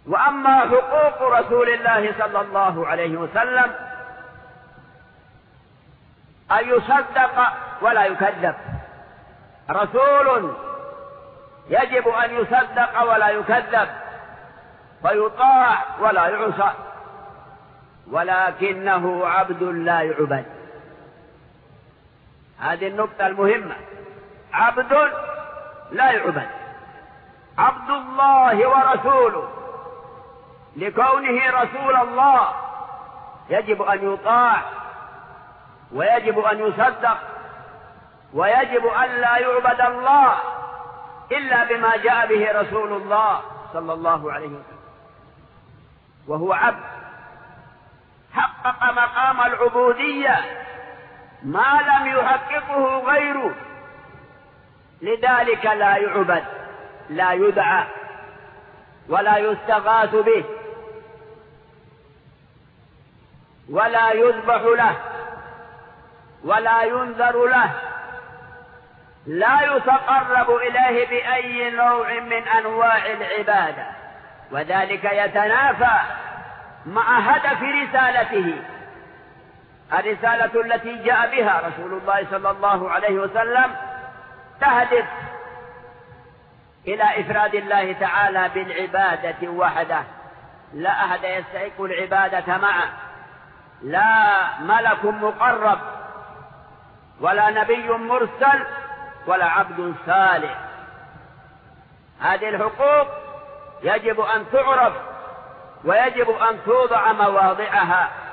وأما حقوق رسول الله صلى الله عليه وسلم أن يصدق ولا يكذب. رسول يجب أن يصدق ولا يكذب، فيطاع ولا يعصى، ولكنه عبد لا يعبد. هذه النقطة المهمة، عبد لا يعبد، عبد الله ورسوله، لكونه رسول الله يجب أن يطاع ويجب أن يصدق، ويجب أن لا يعبد الله إلا بما جاء به رسول الله صلى الله عليه وسلم، وهو عبد حقق مقام العبودية ما لم يحققه غيره، لذلك لا يعبد، لا يدعى ولا يستغاث به ولا يذبح له ولا ينذر له، لا يتقرب إليه بأي نوع من أنواع العبادة، وذلك يتنافى مع هدف رسالته، الرسالة التي جاء بها رسول الله صلى الله عليه وسلم تهدف إلى إفراد الله تعالى بالعبادة وحده، لا أحد يستحق العبادة معه، لا ملك مقرب ولا نبي مرسل ولا عبد صالح. هذه الحقوق يجب أن تعرف ويجب أن توضع مواضعها.